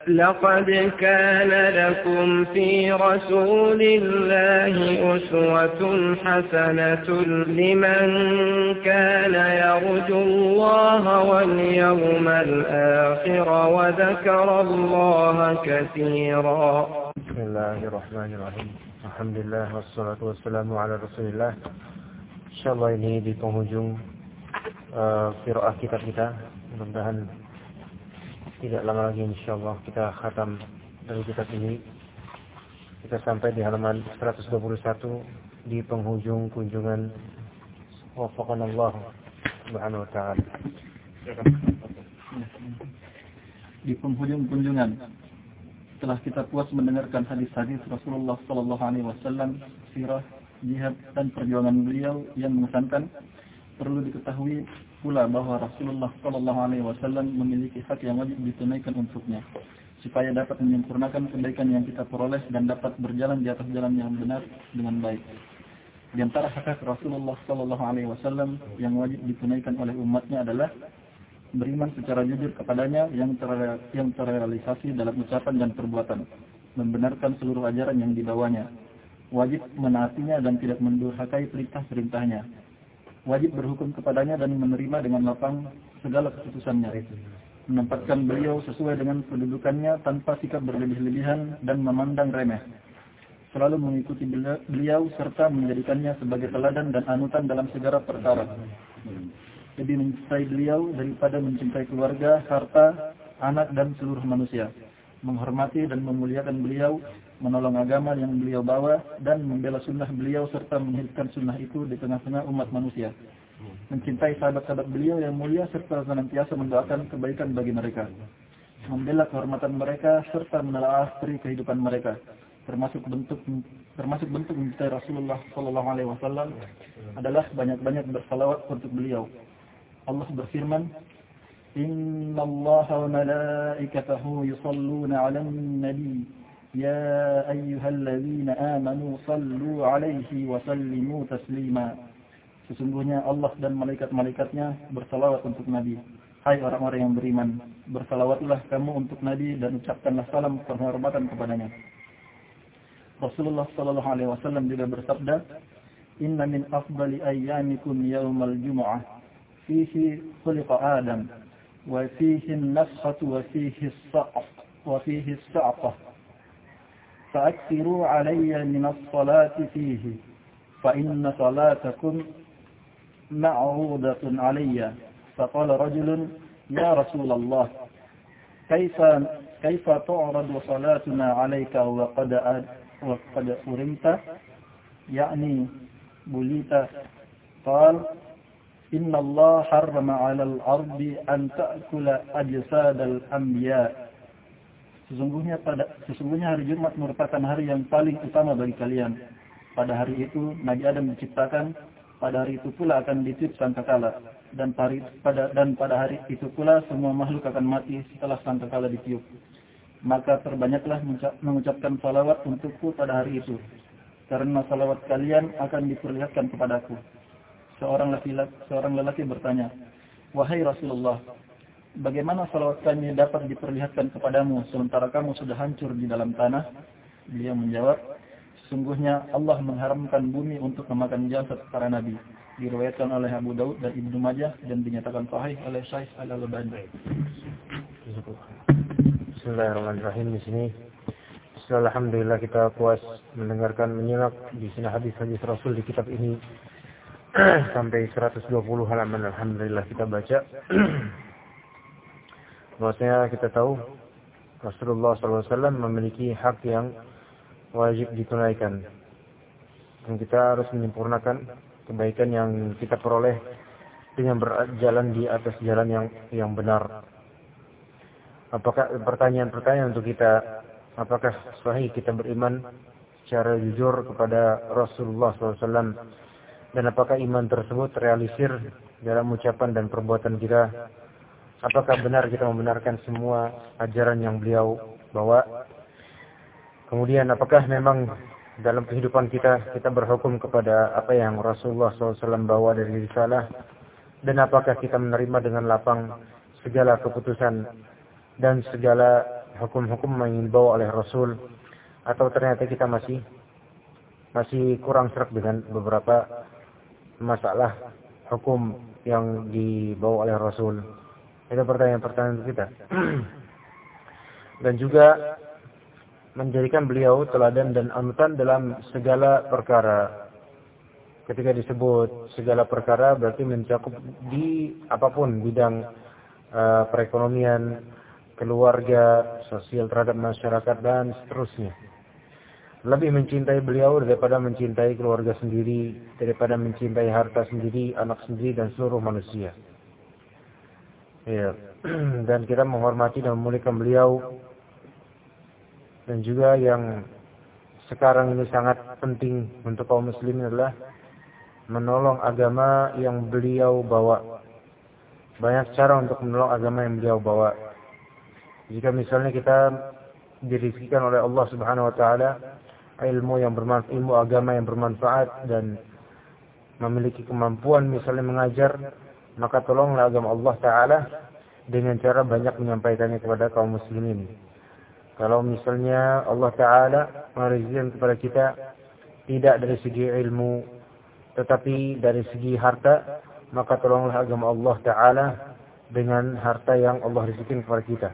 لقد كان لكم في رسول الله أسوة حسنة لمن كان يرجو الله واليوم الآخر وذكر الله كثيرا. بسم الله الرحمن الرحيم. Alhamdulillah wassalatu wassalamu ala Rasulillah. Insyaallah ini di penghujung qiraah kitab kita. Mudah-mudahan tidak lama lagi insyaallah kita khatam dari kitab ini. Kita sampai di halaman 121 di penghujung kunjungan wafaqanallah subhanahu wa ta'ala. Di penghujung kunjungan setelah kita puas mendengarkan hadis-hadis Rasulullah sallallahu alaihi wasallam, sirah, jihad dan perjuangan beliau yang mengesankan, perlu diketahui pula bahwa Rasulullah sallallahu alaihi wasallam memiliki hak yang wajib ditunaikan untuknya supaya dapat menyempurnakan kebaikan yang kita peroleh dan dapat berjalan di atas jalan yang benar dengan baik. Di antara hak Rasulullah sallallahu alaihi wasallam yang wajib ditunaikan oleh umatnya adalah beriman secara jujur kepadanya yang terrealisasi dalam ucapan dan perbuatan, membenarkan seluruh ajaran yang dibawanya, wajib menaatinya dan tidak mendurhakai perintah-perintahnya, wajib berhukum kepadanya dan menerima dengan lapang segala keputusannya, menempatkan beliau sesuai dengan kedudukannya tanpa sikap berlebih-lebihan dan memandang remeh, selalu mengikuti beliau serta menjadikannya sebagai teladan dan anutan dalam segala perkara, lebih mencintai beliau daripada mencintai keluarga, harta, anak dan seluruh manusia, menghormati dan memuliakan beliau, menolong agama yang beliau bawa dan membela sunnah beliau serta menghidupkan sunnah itu di tengah-tengah umat manusia, mencintai sahabat-sahabat beliau yang mulia serta senantiasa mendoakan kebaikan bagi mereka, membela kehormatan mereka serta menelaah peri kehidupan mereka, termasuk bentuk mencintai Rasulullah sallallahu alaihi wasallam adalah banyak-banyak bersalawat untuk beliau. Allah berfirman, Innallaha wa malaikatahu yusalluna 'alan nabi ya ayyuhalladzina amanu sallu 'alaihi wa sallimu taslima. Sesungguhnya Allah dan malaikat-malaikatnya bersalawat untuk Nabi. Hai orang-orang yang beriman, bersalawatlah kamu untuk Nabi dan ucapkanlah salam penghormatan kepadanya. Rasulullah sallallahu alaihi wasallam juga bersabda, Inna min afdali ayyamikum yawmal jumu'ah fihi khuliqa Adam wa fihi an-nafkhatu wa fihi as-sa'qah fa'akthiru 'alayya min as-salati fihi fa inna salatakum ma'rudatun 'alayya. Faqala rajulun ya Rasulullah kaifa tu'radu salatuna 'alayka wa qad urimta ya'ni bulita. Qala Inna Allah harrama 'alal ardi an ta'kula ajsadal anbiya. Sesungguhnya hari Jumat merupakan hari yang paling utama bagi kalian. Pada hari itu Nabi Adam diciptakan, pada hari itu pula akan ditiup sangkakala dan pada hari itu pula semua makhluk akan mati setelah sangkakala ditiup. Maka perbanyaklah mengucapkan salawat untukku pada hari itu, karena salawat kalian akan diperlihatkan kepadaku. Seorang lelaki bertanya, wahai Rasulullah, bagaimana salawat kami dapat diperlihatkan kepadamu sementara kamu sudah hancur di dalam tanah? Beliau menjawab, sesungguhnya Allah mengharamkan bumi untuk memakan jasad para nabi. Diriwayatkan oleh Abu Daud dan Ibnu Majah dan dinyatakan sahih oleh Syekh Al-Albani. Bismillahirrahmanirrahim. Di sini alhamdulillah kita puas menyimak di sini hadis-hadis Rasul di kitab ini sampai 120 halaman. Alhamdulillah kita baca. Bahwasanya kita tahu Rasulullah SAW memiliki hak yang wajib ditunaikan, dan kita harus menyempurnakan kebaikan yang kita peroleh dengan berjalan di atas jalan yang benar. Apakah pertanyaan untuk kita, apakah sahih kita beriman secara jujur kepada Rasulullah SAW, dan apakah iman tersebut terrealisir dalam ucapan dan perbuatan kita? Apakah benar kita membenarkan semua ajaran yang beliau bawa? Kemudian apakah memang dalam kehidupan kita berhukum kepada apa yang Rasulullah SAW bawa dari risalah? Dan apakah kita menerima dengan lapang segala keputusan dan segala hukum-hukum yang dibawa oleh Rasul, atau ternyata kita masih kurang serak dengan beberapa masalah hukum yang dibawa oleh Rasul. Itu pertanyaan-pertanyaan kita. Dan juga menjadikan beliau teladan dan anutan dalam segala perkara. Ketika disebut segala perkara berarti mencakup di apapun bidang perekonomian, keluarga, sosial terhadap masyarakat dan seterusnya. Lebih mencintai beliau daripada mencintai keluarga sendiri, daripada mencintai harta sendiri, anak sendiri dan seluruh manusia. Ya. Dan kita menghormati dan memuliakan beliau. Dan juga yang sekarang ini sangat penting untuk kaum muslimin adalah menolong agama yang beliau bawa. Banyak cara untuk menolong agama yang beliau bawa. Jika misalnya kita dirizkikan oleh Allah Subhanahu wa taala ilmu agama yang bermanfaat dan memiliki kemampuan misalnya mengajar, maka tolonglah agama Allah taala dengan cara banyak menyampaikannya kepada kaum muslimin. Kalau misalnya Allah taala merizkikan kepada kita tidak dari segi ilmu tetapi dari segi harta, maka tolonglah agama Allah taala dengan harta yang Allah rizkikan kepada kita.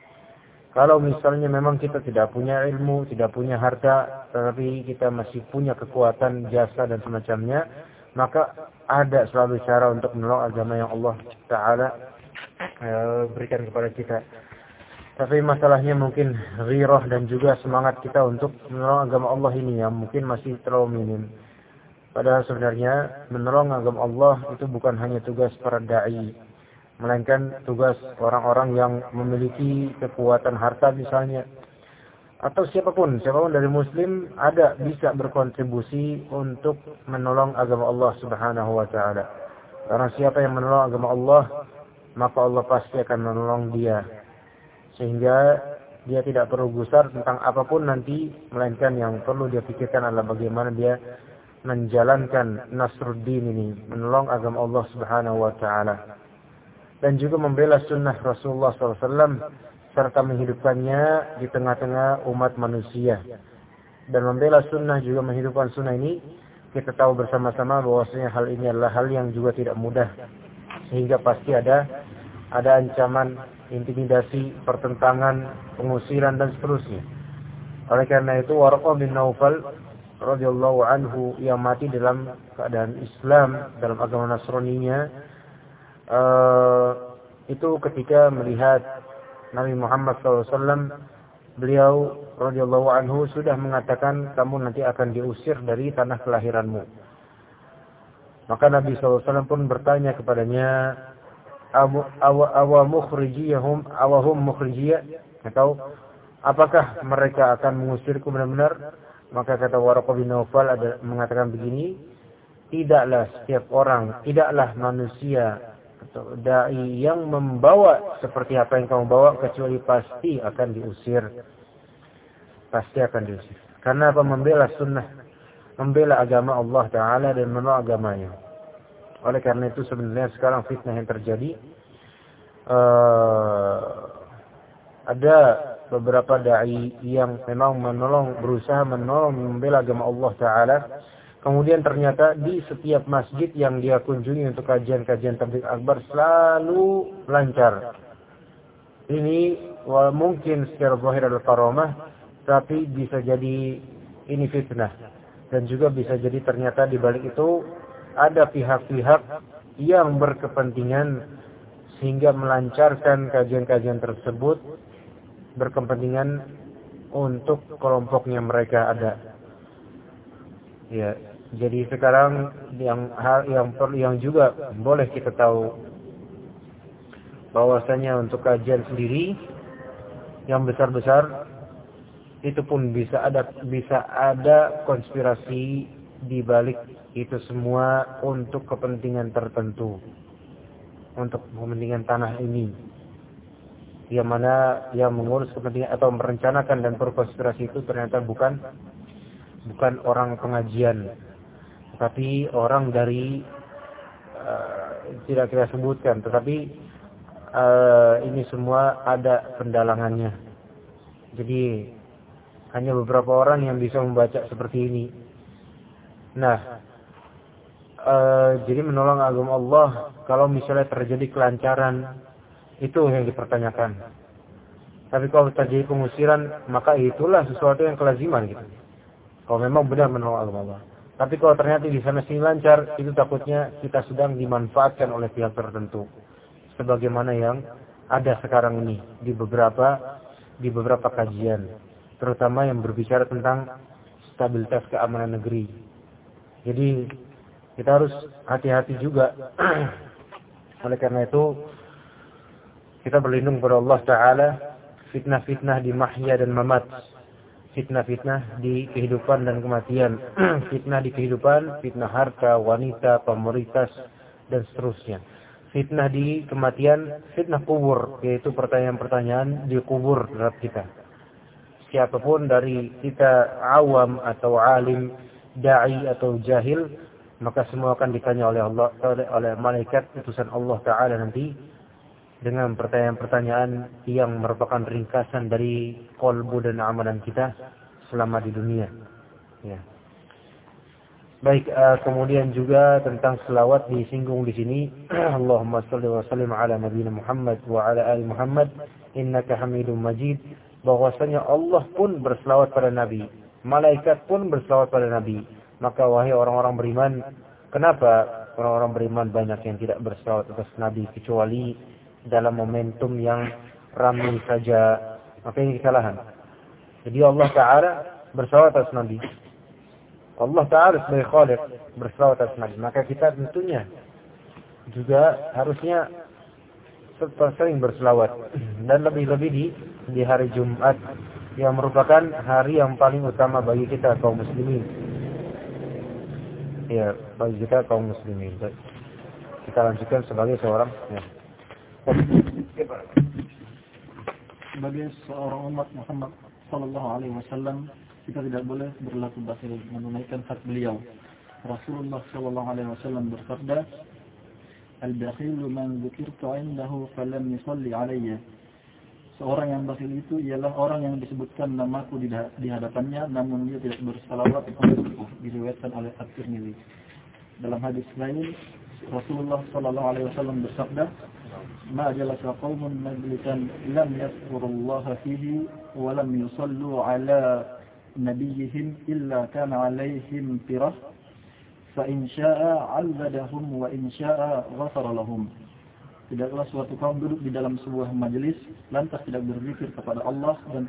Kalau misalnya memang kita tidak punya ilmu, tidak punya harta, tetapi kita masih punya kekuatan, jasa dan semacamnya, maka ada selalu cara untuk menolong agama yang Allah taala berikan kepada kita. Tapi masalahnya mungkin ghirah dan juga semangat kita untuk menolong agama Allah ini yang mungkin masih terlalu minim. Padahal sebenarnya menolong agama Allah itu bukan hanya tugas para dai, melainkan tugas orang-orang yang memiliki kekuatan harta misalnya, atau siapapun dari muslim bisa berkontribusi untuk menolong agama Allah Subhanahu wa taala. Karena siapa yang menolong agama Allah, maka Allah pasti akan menolong dia. Sehingga dia tidak perlu gusar tentang apapun nanti, melainkan yang perlu dia pikirkan adalah bagaimana dia menjalankan Nasruddin ini, menolong agama Allah Subhanahu wa taala. Dan juga membela sunnah Rasulullah SAW serta menghidupkannya di tengah-tengah umat manusia. Dan membela sunnah juga menghidupkan sunnah ini, kita tahu bersama-sama bahwasanya hal ini adalah hal yang juga tidak mudah, sehingga pasti ada ancaman, intimidasi, pertentangan, pengusiran dan seterusnya. Oleh karena itu Waraqah bin Naufal radhiyallahu anhu yang mati dalam keadaan Islam, dalam agama Nasraninya, itu ketika melihat Nabi Muhammad SAW, beliau radhiyallahu anhu sudah mengatakan kamu nanti akan diusir dari tanah kelahiranmu. Maka Nabi SAW pun bertanya kepadanya, awahum mukhrijiyah, atau apakah mereka akan mengusirku benar-benar? Maka kata Waraqah bin Naufal mengatakan begini, tidaklah manusia atau dai yang membawa seperti apa yang kamu bawa kecuali pasti akan diusir. Karena apa? Membela sunnah, membela agama Allah taala dan menolong agamanya. Oleh karena itu sebenarnya sekarang fitnah yang terjadi, ada beberapa dai yang memang berusaha menolong membela agama Allah taala. Kemudian ternyata di setiap masjid yang dia kunjungi untuk kajian-kajian tabligh akbar selalu lancar. Ini mungkin secara zahir adalah karamah, tapi bisa jadi ini fitnah. Dan juga bisa jadi ternyata di balik itu ada pihak-pihak yang berkepentingan sehingga melancarkan kajian-kajian tersebut, berkepentingan untuk kelompoknya mereka ada. Ya, jadi sekarang yang juga boleh kita tahu bahwasanya untuk kajian sendiri yang besar-besar itu pun bisa ada konspirasi di balik itu semua untuk kepentingan tertentu, untuk kepentingan tanah ini, yang mana yang mengurus kepentingan atau merencanakan dan berkonspirasi itu ternyata bukan orang pengajian, tapi orang dari tidak kita sebutkan, tetapi ini semua ada pendalangannya. Jadi hanya beberapa orang yang bisa membaca seperti ini. Nah, jadi menolong agama Allah kalau misalnya terjadi kelancaran, itu yang dipertanyakan. Tapi kalau terjadi pengusiran, maka itulah sesuatu yang kelaziman gitu. Kalau memang benar menolong agama Allah. Tapi kalau ternyata di sana sini lancar, itu takutnya kita sedang dimanfaatkan oleh pihak tertentu. Sebagaimana yang ada sekarang ini di beberapa kajian, terutama yang berbicara tentang stabilitas keamanan negeri. Jadi kita harus hati-hati juga. Oleh karena itu kita berlindung kepada Allah Ta'ala fitnah-fitnah di mahya dan mamat, fitnah-fitnah di kehidupan dan kematian, fitnah di kehidupan, fitnah harta, wanita, komoditas, dan seterusnya. Fitnah di kematian, fitnah kubur, yaitu pertanyaan-pertanyaan di kubur terhadap kita. Siapapun dari kita awam atau alim, da'i atau jahil, maka semua akan ditanya oleh Allah, oleh malaikat utusan Allah Ta'ala nanti dengan pertanyaan-pertanyaan yang merupakan ringkasan dari qalbu dan amalan kita selama di dunia. Ya. Baik, kemudian juga tentang selawat disinggung di sini. Allahumma shalli wa sallim ala nabiyina Muhammad wa ala ali Muhammad innaka Hamidum Majid. Bahwasanya Allah pun berselawat pada Nabi, malaikat pun berselawat pada Nabi. Maka wahai orang-orang beriman, kenapa orang-orang beriman banyak yang tidak berselawat atas Nabi kecuali dalam momentum yang ramai saja? Maka ini kesalahan. Jadi Allah Ta'ala berselawat atas Nabi. Allah Ta'ala sebagai Khaliq berselawat atas Nabi. Maka kita tentunya juga harusnya sering berselawat. Dan lebih-lebih di hari Jumat yang merupakan hari yang paling utama bagi kita kaum muslimin. Ya, bagi kita kaum muslimin. Kita lanjutkan sebagai seorang. Ya. Sebagai seorang umat Muhammad Sallallahu Alaihi Wasallam, kita tidak boleh berlaku bakhil menunaikan hak beliau. Rasulullah Sallallahu Alaihi Wasallam bersabda, "Al-bakhilu man dzukirtu 'indahu falam yusalli 'alayya." Seorang yang bakhil itu ialah orang yang disebutkan namaku di hadapannya namun dia tidak bersalawat untukku, diriwayatkan oleh At-Tirmidzi. Dalam hadis lain, Rasulullah Sallallahu Alaihi Wasallam bersabda, "Ma jalasa qaumun majlisan lam yadhkurullaha fihi wa lam yusallu 'ala nabiyihim illa kana 'alaihim tirah fa in syaa'a 'azzadahum wa in syaa'a ghafara lahum." Tidaklah suatu kaum duduk di dalam sebuah majelis lantas tidak berzikir kepada Allah dan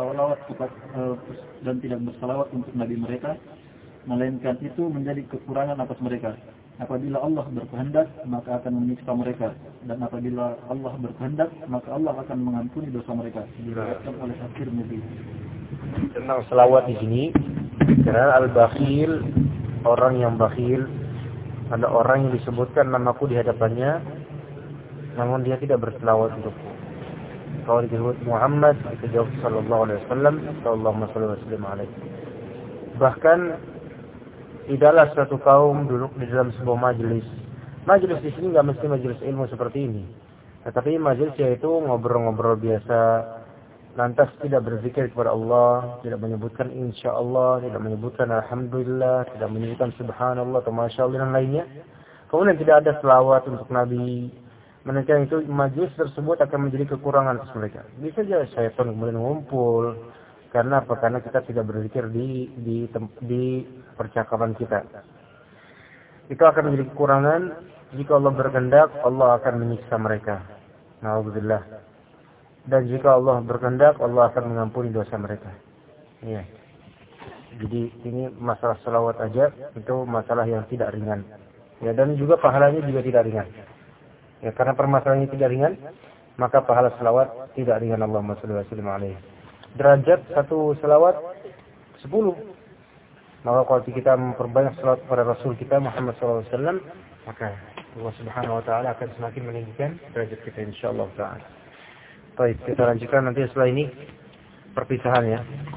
tidak bersalawat untuk nabi mereka, melainkan itu menjadi kekurangan atas mereka. Apabila Allah berkehendak, maka akan menyiksa mereka, dan apabila Allah berkehendak, maka Allah akan mengampuni dosa mereka. Diriwayatkan oleh At-Tirmidzi. Tentang selawat di sini, karena al-bakhil, orang yang bakhil, ada orang yang disebutkan namaku di hadapannya, namun dia tidak berselawat untukku. Kalau disebut Muhammad, kita jawab sallallahu alaihi wasallam, Allahumma shalli wa sallim alaihi. Bahkan tidaklah suatu kaum duduk di dalam sebuah majelis. Majelis di sini nggak mesti majelis ilmu seperti ini, tetapi majelis yaitu ngobrol-ngobrol biasa, lantas tidak berzikir kepada Allah, tidak menyebutkan insya Allah, tidak menyebutkan alhamdulillah, tidak menyebutkan subhanallah atau masya Allah dan lainnya. Kemudian tidak ada selawat untuk Nabi. Menunjukkan itu majelis tersebut akan menjadi kekurangan atas mereka. Bisa saja syaitan kemudian ngumpul. Karena apa? Karena kita tidak berzikir di percakapan kita. Itu akan menjadi kekurangan. Jika Allah berkehendak, Allah akan menyiksa mereka. Na'udzubillah. Dan jika Allah berkehendak, Allah akan mengampuni dosa mereka. Iya. Jadi ini masalah selawat aja, itu masalah yang tidak ringan. Ya, dan juga pahalanya juga tidak ringan. Ya, karena permasalahannya tidak ringan, maka pahala selawat tidak ringan. Allahumma shalli wa sallim alaihi. Derajat satu selawat 10. Maka kalau kita memperbanyak selawat kepada Rasul kita Muhammad SAW, maka Allah Subhanahu Wa Taala akan semakin meninggikan derajat kita insyaallah taala. Baik, kita lanjutkan nanti setelah ini perpisahan ya.